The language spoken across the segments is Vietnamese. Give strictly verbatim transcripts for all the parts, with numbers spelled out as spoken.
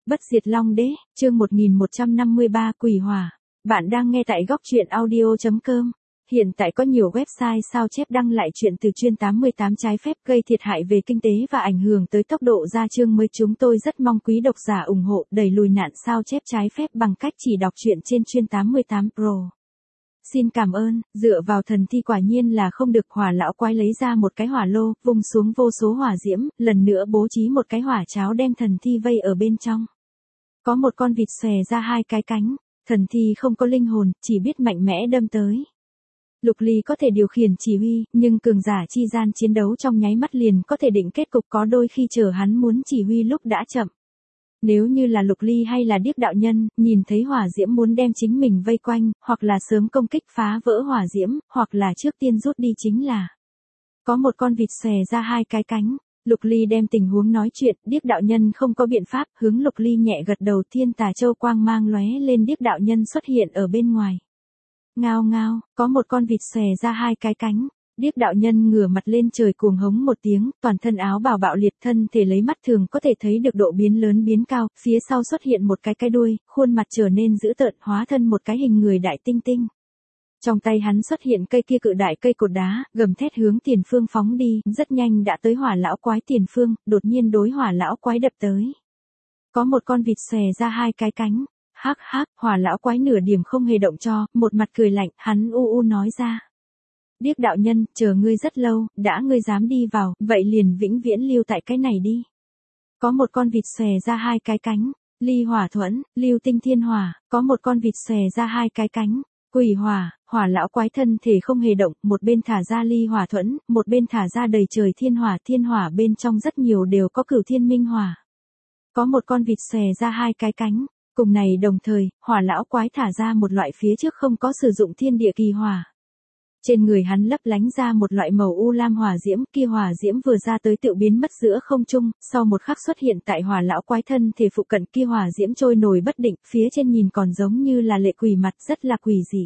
Bất diệt Long Đế, chương một nghìn một trăm năm mươi ba Quỷ Hỏa. Bạn đang nghe tại góc truyện audio chấm com. Hiện tại có nhiều website sao chép đăng lại chuyện từ chuyên tám mươi tám trái phép gây thiệt hại về kinh tế và ảnh hưởng tới tốc độ ra chương mới. Chúng tôi rất mong quý độc giả ủng hộ đẩy lùi nạn sao chép trái phép bằng cách chỉ đọc truyện trên chuyên tám mươi tám Pro. Xin cảm ơn, dựa vào thần thi quả nhiên là không được. Hỏa lão quái lấy ra một cái hỏa lô, vung xuống vô số hỏa diễm, lần nữa bố trí một cái hỏa cháo đem thần thi vây ở bên trong. Có một con vịt xòe ra hai cái cánh, thần thi không có linh hồn, chỉ biết mạnh mẽ đâm tới. Lục Ly có thể điều khiển chỉ huy, nhưng cường giả chi gian chiến đấu trong nháy mắt liền có thể định kết cục, có đôi khi chờ hắn muốn chỉ huy lúc đã chậm. Nếu như là Lục Ly hay là Điếc đạo nhân, nhìn thấy hỏa diễm muốn đem chính mình vây quanh, hoặc là sớm công kích phá vỡ hỏa diễm, hoặc là trước tiên rút đi chính là. Có một con vịt xòe ra hai cái cánh, Lục Ly đem tình huống nói chuyện, Điếc đạo nhân không có biện pháp, hướng Lục Ly nhẹ gật đầu. Thiên tà châu quang mang lóe lên, Điếc đạo nhân xuất hiện ở bên ngoài. Ngao ngao, có một con vịt xòe ra hai cái cánh. Điếc đạo nhân ngửa mặt lên trời cuồng hống một tiếng, toàn thân áo bào bạo liệt, thân thể lấy mắt thường có thể thấy được độ biến lớn biến cao, phía sau xuất hiện một cái cái đuôi, khuôn mặt trở nên dữ tợn, hóa thân một cái hình người đại tinh tinh. Trong tay hắn xuất hiện cây kia cự đại cây cột đá, gầm thét hướng tiền phương phóng đi, rất nhanh đã tới hỏa lão quái tiền phương, đột nhiên đối hỏa lão quái đập tới. Có một con vịt xòe ra hai cái cánh, hắc hắc, hỏa lão quái nửa điểm không hề động cho, một mặt cười lạnh, hắn u u nói ra. Điếc đạo nhân, chờ ngươi rất lâu, đã ngươi dám đi vào, vậy liền vĩnh viễn lưu tại cái này đi. Có một con vịt xòe ra hai cái cánh, ly hỏa thuẫn, lưu tinh thiên hỏa, có một con vịt xòe ra hai cái cánh, quỷ hỏa, hỏa lão quái thân thể không hề động, một bên thả ra ly hỏa thuẫn, một bên thả ra đầy trời thiên hỏa, thiên hỏa bên trong rất nhiều đều có cửu thiên minh hỏa. Có một con vịt xòe ra hai cái cánh, cùng này đồng thời, hỏa lão quái thả ra một loại phía trước không có sử dụng thiên địa kỳ hỏa. Trên người hắn lấp lánh ra một loại màu u lam hỏa diễm, kia hỏa diễm vừa ra tới tự biến mất giữa không trung, sau một khắc xuất hiện tại hỏa lão quái thân thể phụ cận, kia hỏa diễm trôi nổi bất định, phía trên nhìn còn giống như là lệ quỷ mặt, rất là quỷ dị.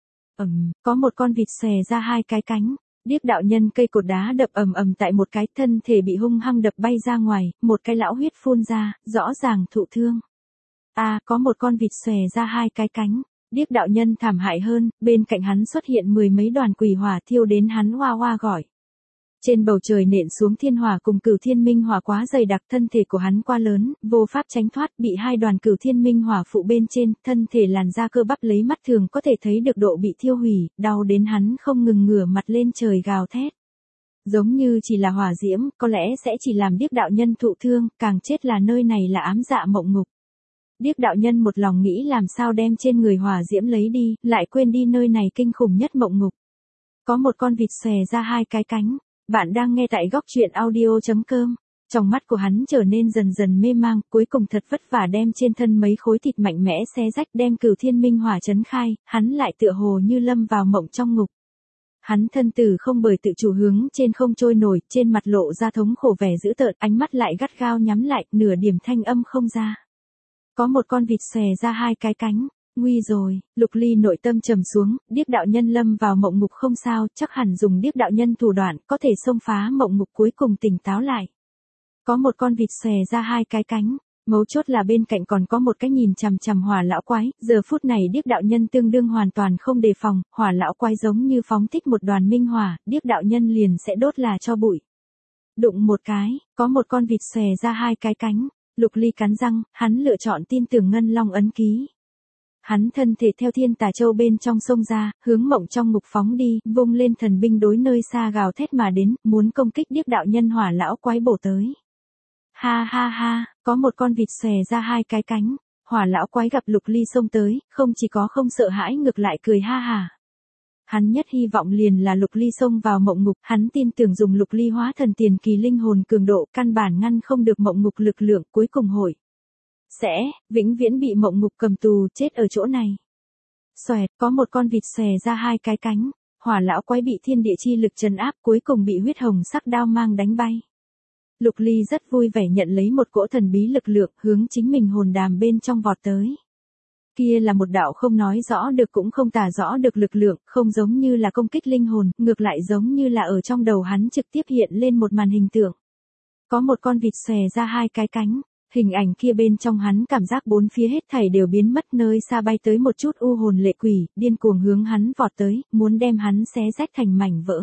Ầm, có một con vịt xòe ra hai cái cánh, Điếc đạo nhân cây cột đá đập ầm ầm tại một cái, thân thể bị hung hăng đập bay ra ngoài, một cái lão huyết phun ra, rõ ràng thụ thương. A, à, có một con vịt xòe ra hai cái cánh. Điếc đạo nhân thảm hại hơn, bên cạnh hắn xuất hiện mười mấy đoàn quỷ hỏa thiêu đến hắn hoa hoa gọi. Trên bầu trời nện xuống thiên hỏa cùng cửu thiên minh hỏa quá dày đặc, thân thể của hắn quá lớn, vô pháp tránh thoát, bị hai đoàn cửu thiên minh hỏa phụ bên trên, thân thể làn da cơ bắp lấy mắt thường có thể thấy được độ bị thiêu hủy, đau đến hắn không ngừng ngửa mặt lên trời gào thét. Giống như chỉ là hỏa diễm, có lẽ sẽ chỉ làm Điếc đạo nhân thụ thương, càng chết là nơi này là ám dạ mộng ngục. Điếc đạo nhân một lòng nghĩ làm sao đem trên người hỏa diễm lấy đi, lại quên đi nơi này kinh khủng nhất mộng ngục. Có một con vịt xòe ra hai cái cánh, bạn đang nghe tại góc truyện audio chấm com. Trong mắt của hắn trở nên dần dần mê mang, cuối cùng thật vất vả đem trên thân mấy khối thịt mạnh mẽ xé rách, đem cửu thiên minh hỏa chấn khai, hắn lại tựa hồ như lâm vào mộng trong ngục. Hắn thân tử không bởi tự chủ hướng trên không trôi nổi, trên mặt lộ ra thống khổ vẻ dữ tợn, ánh mắt lại gắt gao nhắm lại, nửa điểm thanh âm không ra. Có một con vịt xòe ra hai cái cánh, nguy rồi, Lục Ly nội tâm trầm xuống, Điếc đạo nhân lâm vào mộng ngục không sao, chắc hẳn dùng Điếc đạo nhân thủ đoạn, có thể xông phá mộng ngục, cuối cùng tỉnh táo lại. Có một con vịt xòe ra hai cái cánh, mấu chốt là bên cạnh còn có một cái nhìn chằm chằm hỏa lão quái, giờ phút này Điếc đạo nhân tương đương hoàn toàn không đề phòng, hỏa lão quái giống như phóng thích một đoàn minh hỏa, Điếc đạo nhân liền sẽ đốt là cho bụi. Đụng một cái, có một con vịt xòe ra hai cái cánh. Lục Ly cắn răng, hắn lựa chọn tin tưởng ngân long ấn ký. Hắn thân thể theo thiên tà châu bên trong sông ra, hướng mộng trong ngục phóng đi, vung lên thần binh đối nơi xa gào thét mà đến, muốn công kích Điếc đạo nhân hỏa lão quái bổ tới. Ha ha ha, có một con vịt xòe ra hai cái cánh, hỏa lão quái gặp Lục Ly xông tới, không chỉ có không sợ hãi ngược lại cười ha ha. Hắn nhất hy vọng liền là Lục Ly xông vào mộng ngục, hắn tin tưởng dùng Lục Ly hóa thần tiền kỳ linh hồn cường độ, căn bản ngăn không được mộng ngục lực lượng, cuối cùng hội sẽ vĩnh viễn bị mộng ngục cầm tù, chết ở chỗ này. Xoẹt, có một con vịt xòe ra hai cái cánh, hỏa lão quái bị thiên địa chi lực trấn áp, cuối cùng bị huyết hồng sắc đao mang đánh bay. Lục Ly rất vui vẻ nhận lấy một cỗ thần bí lực lượng, hướng chính mình hồn đàm bên trong vọt tới. Kia là một đạo không nói rõ được cũng không tả rõ được lực lượng, không giống như là công kích linh hồn, ngược lại giống như là ở trong đầu hắn trực tiếp hiện lên một màn hình tượng. Có một con vịt xòe ra hai cái cánh, Hình ảnh kia bên trong hắn cảm giác bốn phía hết thảy đều biến mất, nơi xa bay tới một chút u hồn lệ quỷ, điên cuồng hướng hắn vọt tới, muốn đem hắn xé rách thành mảnh vỡ.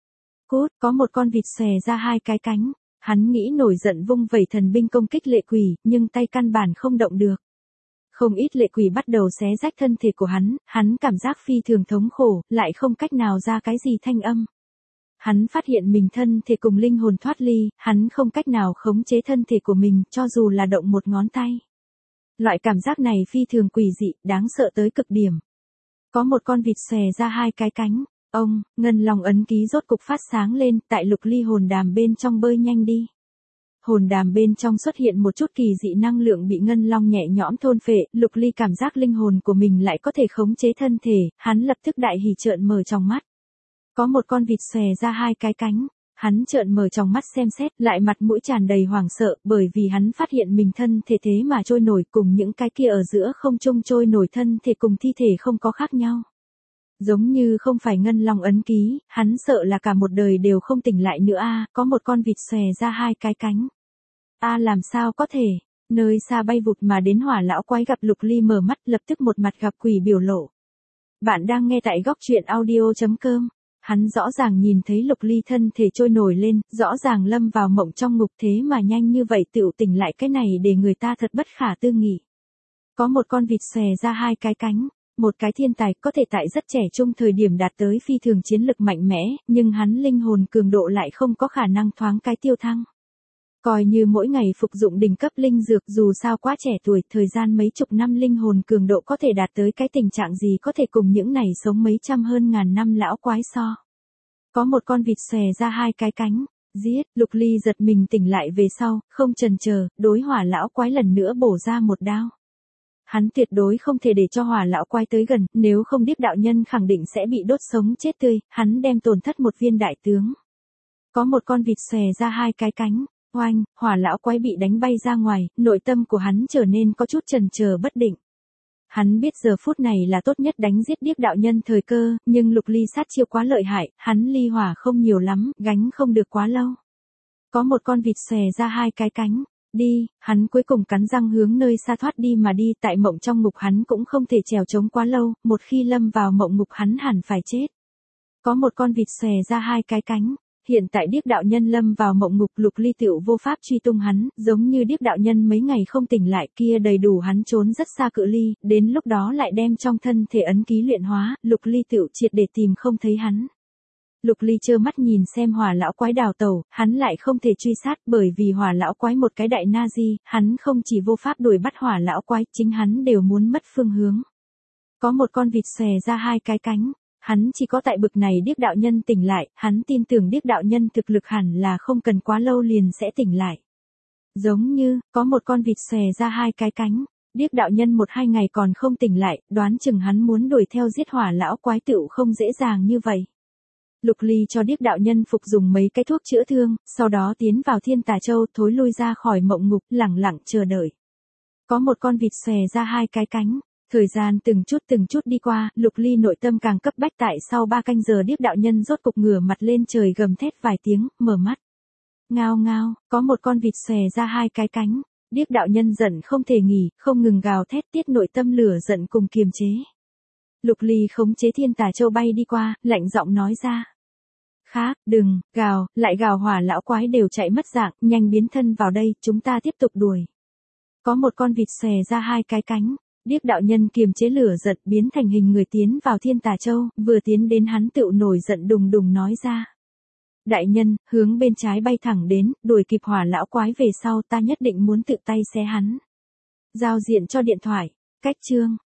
Cút, có một con vịt xòe ra hai cái cánh, hắn nghĩ nổi giận vung vẩy thần binh công kích lệ quỷ, nhưng tay căn bản không động được. Không ít lệ quỷ bắt đầu xé rách thân thể của hắn, hắn cảm giác phi thường thống khổ, lại không cách nào ra cái gì thanh âm. Hắn phát hiện mình thân thể cùng linh hồn thoát ly, hắn không cách nào khống chế thân thể của mình, cho dù là động một ngón tay. Loại cảm giác này phi thường quỷ dị, đáng sợ tới cực điểm. Có một con vịt xòe ra hai cái cánh, ông, ngân long ấn ký rốt cục phát sáng lên, tại Lục Ly hồn đàm bên trong bơi nhanh đi. Hồn đàm bên trong xuất hiện một chút kỳ dị năng lượng bị ngân long nhẹ nhõm thôn phệ, Lục Ly cảm giác linh hồn của mình lại có thể khống chế thân thể, hắn lập tức đại hỉ trợn mở trong mắt. Có một con vịt xòe ra hai cái cánh, hắn trợn mở trong mắt xem xét, lại mặt mũi tràn đầy hoảng sợ, bởi vì hắn phát hiện mình thân thể thế mà trôi nổi, cùng những cái kia ở giữa không trung trôi nổi thân thể cùng thi thể không có khác nhau. Giống như không phải ngân long ấn ký, hắn sợ là cả một đời đều không tỉnh lại nữa a. Có một con vịt xòe ra hai cái cánh. A làm sao có thể, nơi xa bay vụt mà đến Hỏa lão quái gặp Lục Ly mở mắt, lập tức một mặt gặp quỷ biểu lộ. Bạn đang nghe tại góc truyện audio chấm com. Hắn rõ ràng nhìn thấy Lục Ly thân thể trôi nổi lên, rõ ràng lâm vào mộng trong ngục, thế mà nhanh như vậy tựu tỉnh lại, cái này để người ta thật bất khả tư nghị. Có một con vịt xòe ra hai cái cánh, một cái thiên tài có thể tại rất trẻ trung thời điểm đạt tới phi thường chiến lực mạnh mẽ, nhưng hắn linh hồn cường độ lại không có khả năng thoáng cái tiêu thăng. Coi như mỗi ngày phục dụng đỉnh cấp linh dược, dù sao quá trẻ tuổi, thời gian mấy chục năm linh hồn cường độ có thể đạt tới cái tình trạng gì có thể cùng những này sống mấy trăm hơn ngàn năm lão quái so. Có một con vịt xòe ra hai cái cánh, giết, Lục Ly giật mình tỉnh lại về sau, không chần chờ, đối Hỏa lão quái lần nữa bổ ra một đao. Hắn tuyệt đối không thể để cho Hỏa lão quái tới gần, nếu không Điếc đạo nhân khẳng định sẽ bị đốt sống chết tươi, hắn đem tổn thất một viên đại tướng. Có một con vịt xòe ra hai cái cánh. Oanh, Hỏa lão quái bị đánh bay ra ngoài, nội tâm của hắn trở nên có chút chần chờ bất định. Hắn biết giờ phút này là tốt nhất đánh giết Điếc đạo nhân thời cơ, nhưng Lục Ly sát chiêu quá lợi hại, hắn ly hỏa không nhiều lắm, gánh không được quá lâu. Có một con vịt xòe ra hai cái cánh, đi, hắn cuối cùng cắn răng hướng nơi xa thoát đi mà đi, tại mộng trong ngục hắn cũng không thể trèo trống quá lâu, một khi lâm vào mộng ngục hắn hẳn phải chết. Có một con vịt xòe ra hai cái cánh. Hiện tại Điếc đạo nhân lâm vào mộng ngục, Lục Ly tựu vô pháp truy tung hắn, giống như Điếc đạo nhân mấy ngày không tỉnh lại kia đầy đủ hắn trốn rất xa cự ly, đến lúc đó lại đem trong thân thể ấn ký luyện hóa, Lục Ly tựu triệt để tìm không thấy hắn. Lục Ly trơ mắt nhìn xem Hỏa lão quái đào tẩu, hắn lại không thể truy sát, bởi vì Hỏa lão quái một cái đại Nazi, hắn không chỉ vô pháp đuổi bắt Hỏa lão quái, chính hắn đều muốn mất phương hướng. Có một con vịt xòe ra hai cái cánh. Hắn chỉ có tại bực này Điếc đạo nhân tỉnh lại, hắn tin tưởng Điếc đạo nhân thực lực hẳn là không cần quá lâu liền sẽ tỉnh lại. Giống như, có một con vịt xòe ra hai cái cánh, Điếc đạo nhân một hai ngày còn không tỉnh lại, đoán chừng hắn muốn đuổi theo giết Hỏa lão quái tựu không dễ dàng như vậy. Lục Ly cho Điếc đạo nhân phục dùng mấy cái thuốc chữa thương, sau đó tiến vào Thiên Tà Châu, thối lui ra khỏi mộng ngục, lẳng lặng chờ đợi. Có một con vịt xòe ra hai cái cánh. Thời gian từng chút từng chút đi qua, Lục Ly nội tâm càng cấp bách, tại sau ba canh giờ Điếc đạo nhân rốt cục ngửa mặt lên trời gầm thét vài tiếng, mở mắt. Ngao ngao, có một con vịt xòe ra hai cái cánh, Điếc đạo nhân giận không thể nghỉ, không ngừng gào thét tiết nội tâm lửa giận cùng kiềm chế. Lục Ly khống chế Thiên Tà Châu bay đi qua, lạnh giọng nói ra. Khác, đừng, gào, lại gào, Hỏa lão quái đều chạy mất dạng, nhanh biến thân vào đây, chúng ta tiếp tục đuổi. Có một con vịt xòe ra hai cái cánh. Điếc đạo nhân kiềm chế lửa giận biến thành hình người tiến vào Thiên Tà Châu, vừa tiến đến hắn tựu nổi giận đùng đùng nói ra. Đại nhân, hướng bên trái bay thẳng đến, đuổi kịp Hỏa lão quái về sau ta nhất định muốn tự tay xé hắn. Giao diện cho điện thoại, cách chương.